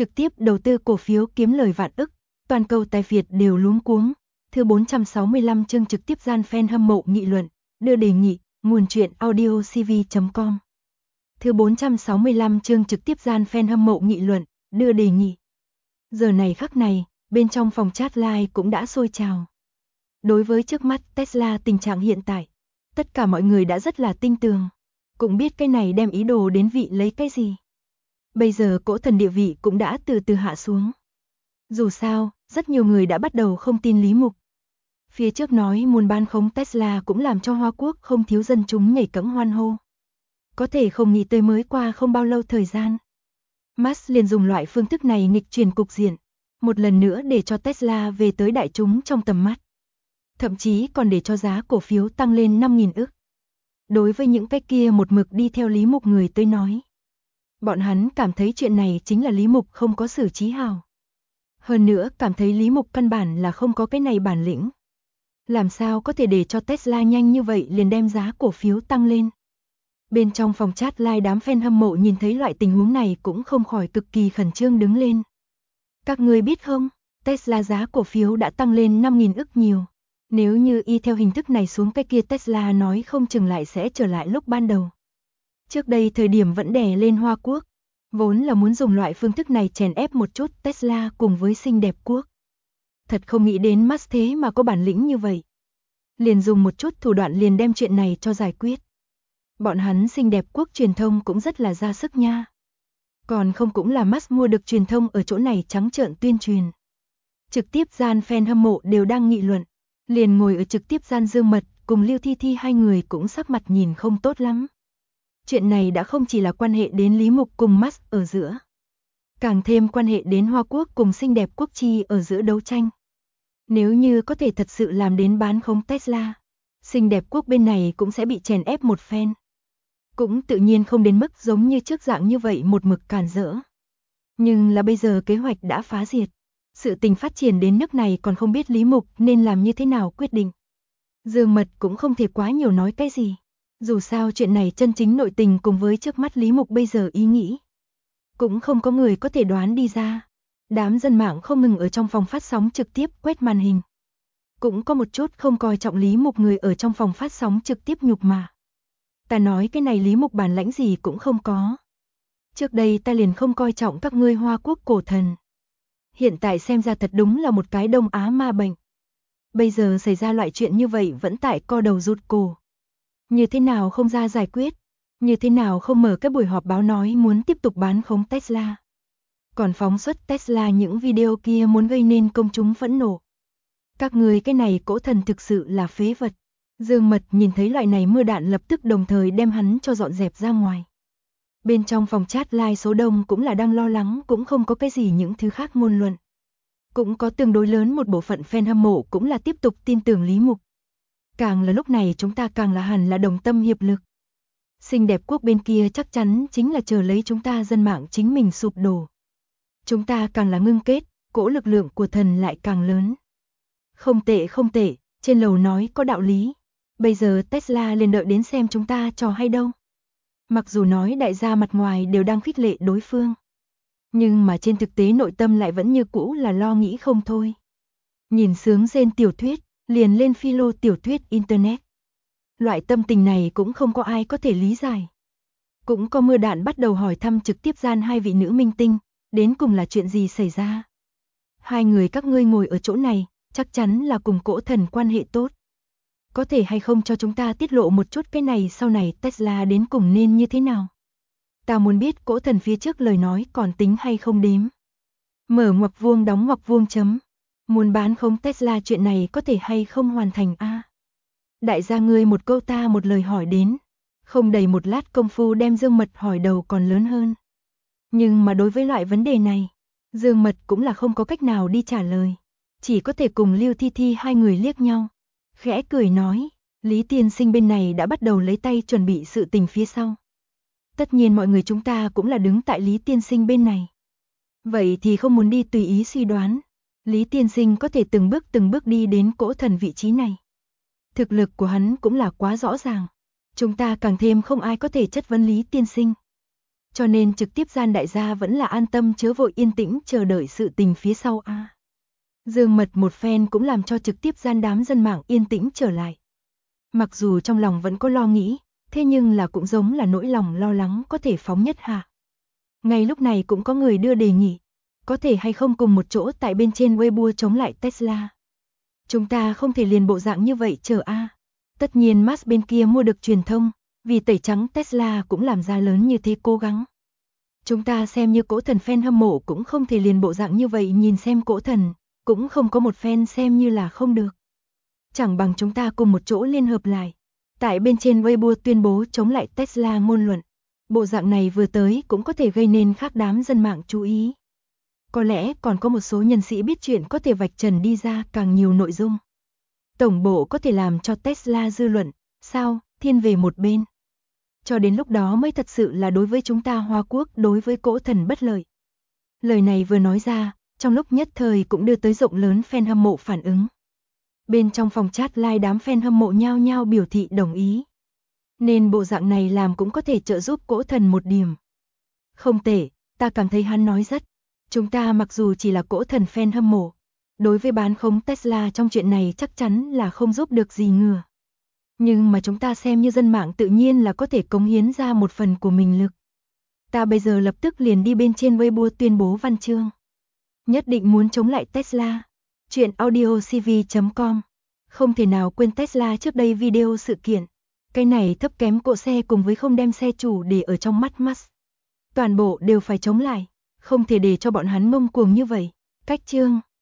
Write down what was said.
trực tiếp đầu tư cổ phiếu kiếm lời vạn ức, toàn cầu tài Việt đều luống cuống. Thứ 465 chương trực tiếp gian fan hâm mộ nghị luận, đưa đề nghị, nguồn truyện audio cv.com. Thứ 465 chương trực tiếp gian fan hâm mộ nghị luận, đưa đề nghị. Giờ này khắc này, bên trong phòng chat live cũng đã sôi trào. Đối với trước mắt Tesla tình trạng hiện tại, tất cả mọi người đã rất là tinh tường, cũng biết cái này đem ý đồ đến vị lấy cái gì. Bây giờ cỗ thần địa vị cũng đã từ từ hạ xuống. Dù sao, rất nhiều người đã bắt đầu không tin Lý Mục. Phía trước nói muốn bán khống Tesla cũng làm cho Hoa Quốc không thiếu dân chúng nhảy cẫng hoan hô. Có thể không nghĩ tới mới qua không bao lâu thời gian, Musk liền dùng loại phương thức này nghịch chuyển cục diện, một lần nữa để cho Tesla về tới đại chúng trong tầm mắt. Thậm chí còn để cho giá cổ phiếu tăng lên 5.000 ức. Đối với những cái kia một mực đi theo Lý Mục người tới nói, bọn hắn cảm thấy chuyện này chính là Lý Mục không có xử trí hào. Hơn nữa cảm thấy Lý Mục căn bản là không có cái này bản lĩnh. Làm sao có thể để cho Tesla nhanh như vậy liền đem giá cổ phiếu tăng lên. Bên trong phòng chat live đám fan hâm mộ nhìn thấy loại tình huống này cũng không khỏi cực kỳ khẩn trương đứng lên. Các người biết không, Tesla giá cổ phiếu đã tăng lên 5.000 ức nhiều. Nếu như y theo hình thức này xuống cái kia Tesla nói không chừng lại sẽ trở lại lúc ban đầu. Trước đây thời điểm vẫn đè lên Hoa Quốc, vốn là muốn dùng loại phương thức này chèn ép một chút Tesla cùng với xinh đẹp quốc. Thật không nghĩ đến Musk thế mà có bản lĩnh như vậy. Liền dùng một chút thủ đoạn liền đem chuyện này cho giải quyết. Bọn hắn xinh đẹp quốc truyền thông cũng rất là ra sức nha. Còn không cũng là Musk mua được truyền thông ở chỗ này trắng trợn tuyên truyền. Trực tiếp gian fan hâm mộ đều đang nghị luận. Liền ngồi ở trực tiếp gian Dương Mật cùng Lưu Thi Thi hai người cũng sắc mặt nhìn không tốt lắm. Chuyện này đã không chỉ là quan hệ đến Lý Mục cùng Musk ở giữa, càng thêm quan hệ đến Hoa Quốc cùng xinh đẹp quốc chi ở giữa đấu tranh. Nếu như có thể thật sự làm đến bán khống Tesla, xinh đẹp quốc bên này cũng sẽ bị chèn ép một phen. Cũng tự nhiên không đến mức giống như trước dạng như vậy một mực cản rỡ. Nhưng là bây giờ kế hoạch đã phá diệt. Sự tình phát triển đến nước này còn không biết Lý Mục nên làm như thế nào quyết định. Dương Mật cũng không thể quá nhiều nói cái gì. Dù sao chuyện này chân chính nội tình cùng với trước mắt Lý Mục bây giờ ý nghĩ, cũng không có người có thể đoán đi ra. Đám dân mạng không ngừng ở trong phòng phát sóng trực tiếp quét màn hình. Cũng có một chút không coi trọng Lý Mục người ở trong phòng phát sóng trực tiếp nhục mà. Ta nói cái này Lý Mục bản lãnh gì cũng không có. Trước đây ta liền không coi trọng các ngươi Hoa Quốc cổ thần. Hiện tại xem ra thật đúng là một cái Đông Á ma bệnh. Bây giờ xảy ra loại chuyện như vậy vẫn tại co đầu rụt cổ. Như thế nào không ra giải quyết? Như thế nào không mở các buổi họp báo nói muốn tiếp tục bán khống Tesla? Còn phóng xuất Tesla những video kia muốn gây nên công chúng phẫn nộ. Các người cái này cỗ thần thực sự là phế vật. Dương Mật nhìn thấy loại này mưa đạn lập tức đồng thời đem hắn cho dọn dẹp ra ngoài. Bên trong phòng chat live số đông cũng là đang lo lắng, cũng không có cái gì những thứ khác ngôn luận. Cũng có tương đối lớn một bộ phận fan hâm mộ cũng là tiếp tục tin tưởng Lý Mục. Càng là lúc này chúng ta càng là hẳn là đồng tâm hiệp lực. Xinh đẹp quốc bên kia chắc chắn chính là chờ lấy chúng ta dân mạng chính mình sụp đổ. Chúng ta càng là ngưng kết, cỗ lực lượng của thần lại càng lớn. Không tệ không tệ, trên lầu nói có đạo lý. Bây giờ Tesla liền đợi đến xem chúng ta trò hay đâu. Mặc dù nói đại gia mặt ngoài đều đang khích lệ đối phương, nhưng mà trên thực tế nội tâm lại vẫn như cũ là lo nghĩ không thôi. Nhìn sướng rên tiểu thuyết, liền lên philo tiểu thuyết internet. Loại tâm tình này cũng không có ai có thể lý giải. Cũng có mưa đạn bắt đầu hỏi thăm trực tiếp gian hai vị nữ minh tinh, đến cùng là chuyện gì xảy ra. Hai người các ngươi ngồi ở chỗ này, chắc chắn là cùng cỗ thần quan hệ tốt. Có thể hay không cho chúng ta tiết lộ một chút cái này sau này Tesla đến cùng nên như thế nào? Ta muốn biết cỗ thần phía trước lời nói còn tính hay không đếm. Mở ngoặc vuông đóng ngoặc vuông chấm. Muốn bán khống Tesla chuyện này có thể hay không hoàn thành a? Đại gia ngươi một câu ta một lời hỏi đến. Không đầy một lát công phu đem Dương Mật hỏi đầu còn lớn hơn. Nhưng mà đối với loại vấn đề này, Dương Mật cũng là không có cách nào đi trả lời. Chỉ có thể cùng Lưu Thi Thi hai người liếc nhau. Khẽ cười nói, Lý tiên sinh bên này đã bắt đầu lấy tay chuẩn bị sự tình phía sau. Tất nhiên mọi người chúng ta cũng là đứng tại Lý tiên sinh bên này. Vậy thì không muốn đi tùy ý suy đoán. Lý tiên sinh có thể từng bước đi đến cỗ thần vị trí này. Thực lực của hắn cũng là quá rõ ràng. Chúng ta càng thêm không ai có thể chất vấn Lý tiên sinh. Cho nên trực tiếp gian đại gia vẫn là an tâm chớ vội yên tĩnh chờ đợi sự tình phía sau a. Dương mật một phen cũng làm cho trực tiếp gian đám dân mạng yên tĩnh trở lại. Mặc dù trong lòng vẫn có lo nghĩ, thế nhưng là cũng giống là nỗi lòng lo lắng có thể phóng nhất hạ. Ngay lúc này cũng có người đưa đề nghị, có thể hay không cùng một chỗ tại bên trên Weibo chống lại Tesla. Chúng ta không thể liền bộ dạng như vậy chờ a. Tất nhiên Musk bên kia mua được truyền thông, vì tẩy trắng Tesla cũng làm ra lớn như thế cố gắng. Chúng ta xem như cỗ thần fan hâm mộ cũng không thể liền bộ dạng như vậy nhìn xem cỗ thần, cũng không có một fan xem như là không được. Chẳng bằng chúng ta cùng một chỗ liên hợp lại. Tại bên trên Weibo tuyên bố chống lại Tesla ngôn luận. Bộ dạng này vừa tới cũng có thể gây nên khác đám dân mạng chú ý. Có lẽ còn có một số nhân sĩ biết chuyện có thể vạch trần đi ra càng nhiều nội dung. Tổng bộ có thể làm cho Tesla dư luận, sao, thiên về một bên. Cho đến lúc đó mới thật sự là đối với chúng ta Hoa Quốc đối với cỗ thần bất lợi. Lời này vừa nói ra, trong lúc nhất thời cũng đưa tới rộng lớn fan hâm mộ phản ứng. Bên trong phòng chat live đám fan hâm mộ nhao nhao biểu thị đồng ý. Nên bộ dạng này làm cũng có thể trợ giúp cỗ thần một điểm. Không tệ, ta cảm thấy hắn nói rất. Chúng ta mặc dù chỉ là cỗ thần fan hâm mộ, đối với bán khống Tesla trong chuyện này chắc chắn là không giúp được gì ngừa. Nhưng mà chúng ta xem như dân mạng tự nhiên là có thể cống hiến ra một phần của mình lực. Ta bây giờ lập tức liền đi bên trên Weibo tuyên bố văn chương. Nhất định muốn chống lại Tesla. Chuyện audiocv.com. Không thể nào quên Tesla trước đây video sự kiện. Cái này thấp kém cộ xe cùng với không đem xe chủ để ở trong mắt Musk. Toàn bộ đều phải chống lại. Không thể để cho bọn hắn ngông cuồng như vậy. Cách chương.